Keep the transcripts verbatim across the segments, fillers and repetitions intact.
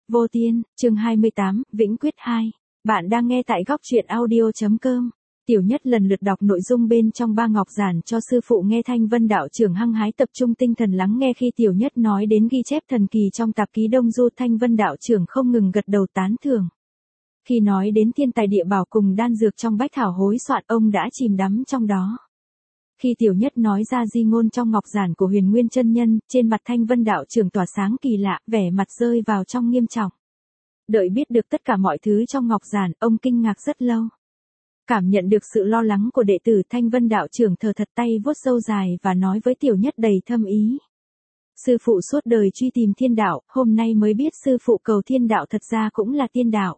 Vô Tiên, chương hai mươi tám, Vĩnh Quyết hai. Bạn đang nghe tại góc truyện audio.com. Tiểu Nhất lần lượt đọc nội dung bên trong ba ngọc giản cho sư phụ nghe. Thanh Vân đạo trưởng hăng hái tập trung tinh thần lắng nghe khi Tiểu Nhất nói đến ghi chép thần kỳ trong tạp ký Đông Du. Thanh Vân đạo trưởng không ngừng gật đầu tán thưởng. Khi nói đến thiên tài địa bảo cùng đan dược trong bách thảo hối soạn, ông đã chìm đắm trong đó. Khi Tiểu Nhất nói ra di ngôn trong ngọc giản của Huyền Nguyên chân nhân, trên mặt Thanh Vân đạo trưởng tỏa sáng kỳ lạ, vẻ mặt rơi vào trong nghiêm trọng. Đợi biết được tất cả mọi thứ trong ngọc giản, ông kinh ngạc rất lâu. Cảm nhận được sự lo lắng của đệ tử, Thanh Vân đạo trưởng thờ thật tay vuốt râu dài và nói với Tiểu Nhất đầy thâm ý. Sư phụ suốt đời truy tìm thiên đạo, hôm nay mới biết sư phụ cầu thiên đạo thật ra cũng là tiên đạo.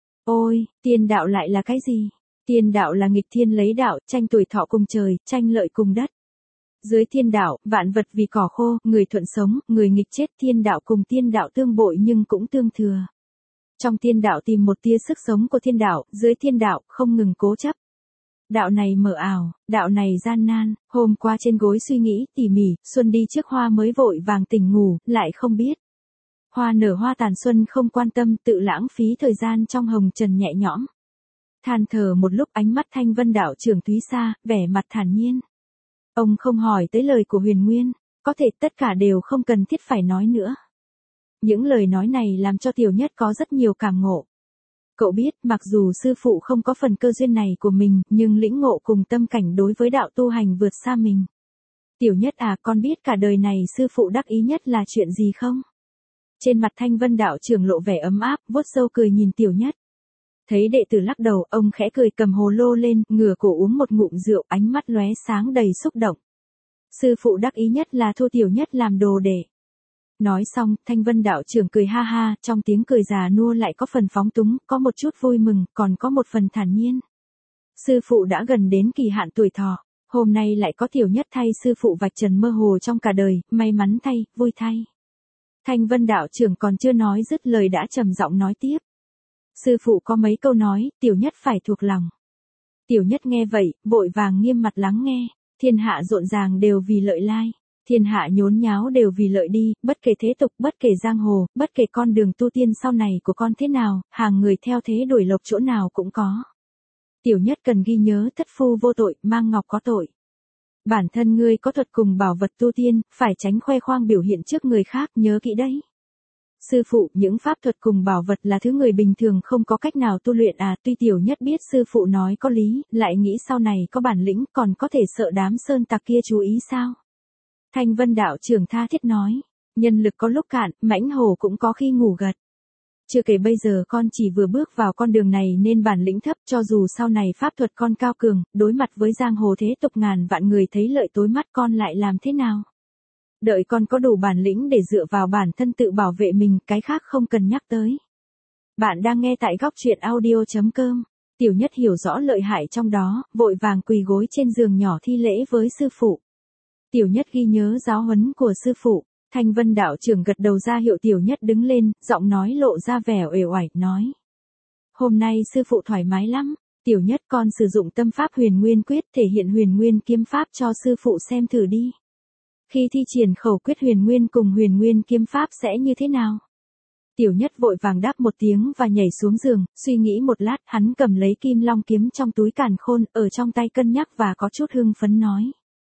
Ôi, tiên đạo lại là cái gì? Tiên đạo là nghịch thiên lấy đạo, tranh tuổi thọ cùng trời, tranh lợi cùng đất. Dưới thiên đạo, vạn vật vì cỏ khô, người thuận sống, người nghịch chết. Thiên đạo cùng tiên đạo tương bội nhưng cũng tương thừa. Trong tiên đạo tìm một tia sức sống của thiên đạo, dưới thiên đạo không ngừng cố chấp. Đạo này mờ ảo, đạo này gian nan. Hôm qua trên gối suy nghĩ tỉ mỉ, xuân đi trước hoa mới vội vàng tỉnh ngủ, lại không biết. Hoa nở hoa tàn xuân không quan tâm, tự lãng phí thời gian trong hồng trần nhẹ nhõm. Than thở một lúc, ánh mắt Thanh Vân đạo trưởng túy xa, vẻ mặt thản nhiên. Ông không hỏi tới lời của Huyền Nguyên, có thể tất cả đều không cần thiết phải nói nữa. Những lời nói này làm cho Tiểu Nhất có rất nhiều cảm ngộ. Cậu biết, mặc dù sư phụ không có phần cơ duyên này của mình, nhưng lĩnh ngộ cùng tâm cảnh đối với đạo tu hành vượt xa mình. Tiểu Nhất à, con biết cả đời này sư phụ đắc ý nhất là chuyện gì không? Trên mặt Thanh Vân đạo trưởng lộ vẻ ấm áp, vuốt râu cười nhìn Tiểu Nhất. Thấy đệ tử lắc đầu, ông khẽ cười cầm hồ lô lên, ngửa cổ uống một ngụm rượu, ánh mắt lóe sáng đầy xúc động. Sư phụ đắc ý nhất là thu Tiểu Nhất làm đồ đệ. Nói xong, Thanh Vân đạo trưởng cười ha ha, trong tiếng cười già nua lại có phần phóng túng, có một chút vui mừng, còn có một phần thản nhiên. Sư phụ đã gần đến kỳ hạn tuổi thọ, hôm nay lại có Tiểu Nhất thay sư phụ vạch trần mơ hồ trong cả đời, may mắn thay, vui thay. Thanh Vân đạo trưởng còn chưa nói dứt lời đã trầm giọng nói tiếp. Sư phụ có mấy câu nói, Tiểu Nhất phải thuộc lòng. Tiểu Nhất nghe vậy, vội vàng nghiêm mặt lắng nghe. Thiên hạ rộn ràng đều vì lợi lai. Thiên hạ nhốn nháo đều vì lợi đi, bất kể thế tục, bất kể giang hồ, bất kể con đường tu tiên sau này của con thế nào, hàng người theo thế đuổi lộc chỗ nào cũng có. Tiểu Nhất cần ghi nhớ thất phu vô tội, mang ngọc có tội. Bản thân ngươi có thuật cùng bảo vật tu tiên, phải tránh khoe khoang biểu hiện trước người khác, nhớ kỹ đấy. Sư phụ, những pháp thuật cùng bảo vật là thứ người bình thường không có cách nào tu luyện à? Tuy Tiểu Nhất biết sư phụ nói có lý, lại nghĩ sau này có bản lĩnh còn có thể sợ đám sơn tặc kia chú ý sao? Thanh Vân đạo trưởng tha thiết nói, nhân lực có lúc cạn, mãnh hổ cũng có khi ngủ gật. Chưa kể bây giờ con chỉ vừa bước vào con đường này nên bản lĩnh thấp, cho dù sau này pháp thuật con cao cường, đối mặt với giang hồ thế tục ngàn vạn người thấy lợi tối mắt, con lại làm thế nào? Đợi con có đủ bản lĩnh để dựa vào bản thân tự bảo vệ mình, cái khác không cần nhắc tới. Bạn đang nghe tại góc truyện audio.com. Tiểu Nhất hiểu rõ lợi hại trong đó, vội vàng quỳ gối trên giường nhỏ thi lễ với sư phụ. Tiểu Nhất ghi nhớ giáo huấn của sư phụ. Thanh Vân đạo trưởng gật đầu ra hiệu Tiểu Nhất đứng lên, giọng nói lộ ra vẻ uể oải, nói. Hôm nay sư phụ thoải mái lắm, Tiểu Nhất con sử dụng tâm pháp Huyền Nguyên quyết thể hiện Huyền Nguyên kiếm pháp cho sư phụ xem thử đi. Khi thi triển khẩu quyết Huyền Nguyên cùng Huyền Nguyên kiếm pháp sẽ như thế nào? Tiểu Nhất vội vàng đáp một tiếng và nhảy xuống giường, suy nghĩ một lát, hắn cầm lấy Kim Long kiếm trong túi càn khôn, ở trong tay cân nhắc và có chút hưng phấn nói.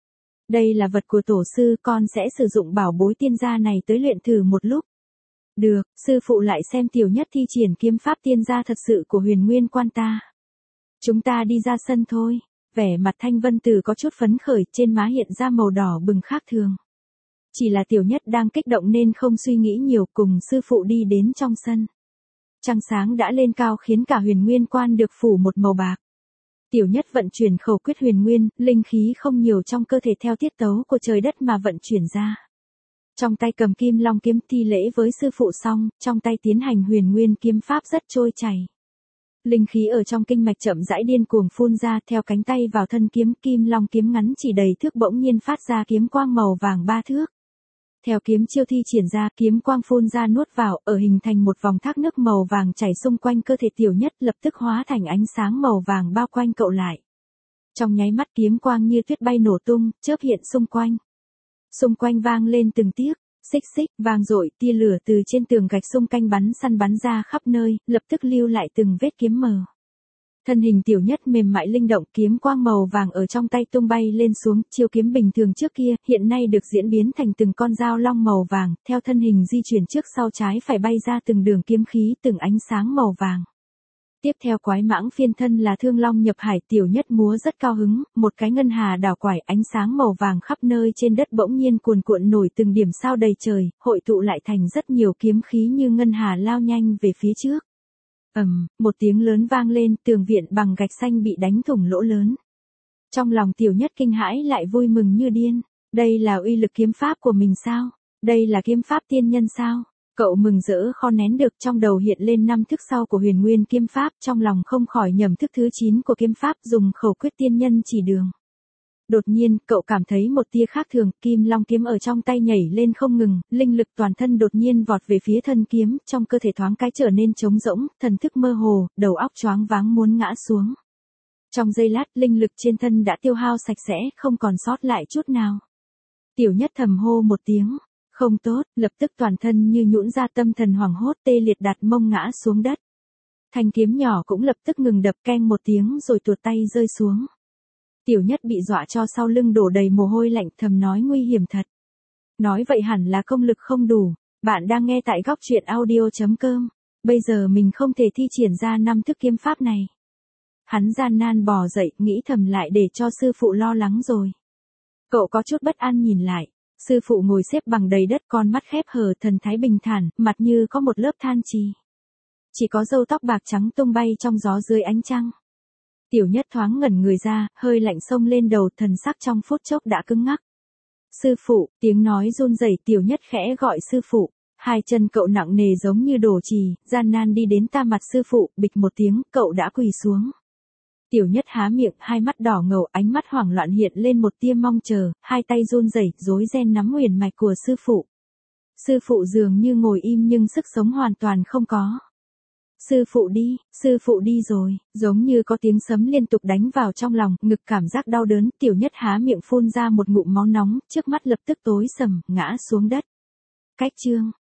Đây là vật của tổ sư, con sẽ sử dụng bảo bối tiên gia này tới luyện thử một lúc. Được, sư phụ lại xem Tiểu Nhất thi triển kiếm pháp tiên gia thật sự của Huyền Nguyên quan ta. Chúng ta đi ra sân thôi. Vẻ mặt Thanh Vân Tử có chút phấn khởi, trên má hiện ra màu đỏ bừng khác thường. Chỉ là Tiểu Nhất đang kích động nên không suy nghĩ nhiều, cùng sư phụ đi đến trong sân. Trăng sáng đã lên cao khiến cả Huyền Nguyên quan được phủ một màu bạc. Tiểu Nhất vận chuyển khẩu quyết Huyền Nguyên, linh khí không nhiều trong cơ thể theo tiết tấu của trời đất mà vận chuyển ra. Trong tay cầm Kim Long kiếm thi lễ với sư phụ xong, trong tay tiến hành Huyền Nguyên kiếm pháp rất trôi chảy. Linh khí ở trong kinh mạch chậm rãi điên cuồng phun ra, theo cánh tay vào thân kiếm, Kim Long kiếm ngắn chỉ đầy thước bỗng nhiên phát ra kiếm quang màu vàng ba thước. Theo kiếm chiêu thi triển ra, kiếm quang phun ra nuốt vào, ở hình thành một vòng thác nước màu vàng chảy xung quanh cơ thể Tiểu Nhất, lập tức hóa thành ánh sáng màu vàng bao quanh cậu lại. Trong nháy mắt kiếm quang như tuyết bay nổ tung, chớp hiện xung quanh. Xung quanh vang lên từng tiếc, Xích xích, vang dội, tia lửa từ trên tường gạch xung quanh bắn săn bắn ra khắp nơi, lập tức lưu lại từng vết kiếm mờ. Thân hình Tiểu Nhất mềm mại linh động, kiếm quang màu vàng ở trong tay tung bay lên xuống, chiêu kiếm bình thường trước kia, hiện nay được diễn biến thành từng con dao long màu vàng, theo thân hình di chuyển trước sau trái phải bay ra từng đường kiếm khí, từng ánh sáng màu vàng. Tiếp theo quái mãng phiên thân là thương long nhập hải, Tiểu Nhất múa rất cao hứng, một cái ngân hà đảo quải, ánh sáng màu vàng khắp nơi trên đất bỗng nhiên cuồn cuộn nổi từng điểm sao đầy trời, hội tụ lại thành rất nhiều kiếm khí như ngân hà lao nhanh về phía trước. Ầm, um, một tiếng lớn vang lên, tường viện bằng gạch xanh bị đánh thủng lỗ lớn. Trong lòng Tiểu Nhất kinh hãi lại vui mừng như điên, đây là uy lực kiếm pháp của mình sao? Đây là kiếm pháp tiên nhân sao? Cậu mừng rỡ khó nén được, trong đầu hiện lên năm thức sau của Huyền Nguyên kiếm pháp, trong lòng không khỏi nhầm thức thứ chín của kiếm pháp, dùng khẩu quyết tiên nhân chỉ đường. Đột nhiên, cậu cảm thấy một tia khác thường, kim long kiếm ở trong tay nhảy lên không ngừng, linh lực toàn thân đột nhiên vọt về phía thân kiếm, trong cơ thể thoáng cái trở nên trống rỗng, thần thức mơ hồ, đầu óc choáng váng muốn ngã xuống. Trong giây lát, linh lực trên thân đã tiêu hao sạch sẽ, không còn sót lại chút nào. Tiểu Nhất thầm hô một tiếng, không tốt, lập tức toàn thân như nhũn ra, tâm thần hoảng hốt, tê liệt đặt mông ngã xuống đất. Thanh kiếm nhỏ cũng lập tức ngừng đập, keng một tiếng rồi tuột tay rơi xuống. Tiểu Nhất bị dọa cho sau lưng đổ đầy mồ hôi lạnh, thầm nói nguy hiểm thật. Nói vậy hẳn là công lực không đủ. Bạn đang nghe tại góc truyện audio chấm com. Bây giờ mình không thể thi triển ra năm thức kiếm pháp này. Hắn gian nan bò dậy, nghĩ thầm lại để cho sư phụ lo lắng rồi. Cậu có chút bất an nhìn lại. Sư phụ ngồi xếp bằng đầy đất, con mắt khép hờ, thần thái bình thản, mặt như có một lớp than trì. Chỉ có râu tóc bạc trắng tung bay trong gió dưới ánh trăng. Tiểu Nhất thoáng ngẩn người ra, hơi lạnh xông lên đầu, thần sắc trong phút chốc đã cứng ngắc. Sư phụ, tiếng nói run rẩy, Tiểu Nhất khẽ gọi sư phụ. Hai chân cậu nặng nề giống như đổ chì, gian nan đi đến ta mặt sư phụ, bịch một tiếng, cậu đã quỳ xuống. Tiểu Nhất há miệng, hai mắt đỏ ngầu, ánh mắt hoảng loạn hiện lên một tia mong chờ, hai tay run rẩy, rối ren nắm huyền mạch của sư phụ. Sư phụ dường như ngồi im nhưng sức sống hoàn toàn không có. Sư phụ đi, sư phụ đi rồi, giống như có tiếng sấm liên tục đánh vào trong lòng, ngực cảm giác đau đớn, Tiểu Nhất há miệng phun ra một ngụm máu nóng, trước mắt lập tức tối sầm, ngã xuống đất. Cách chương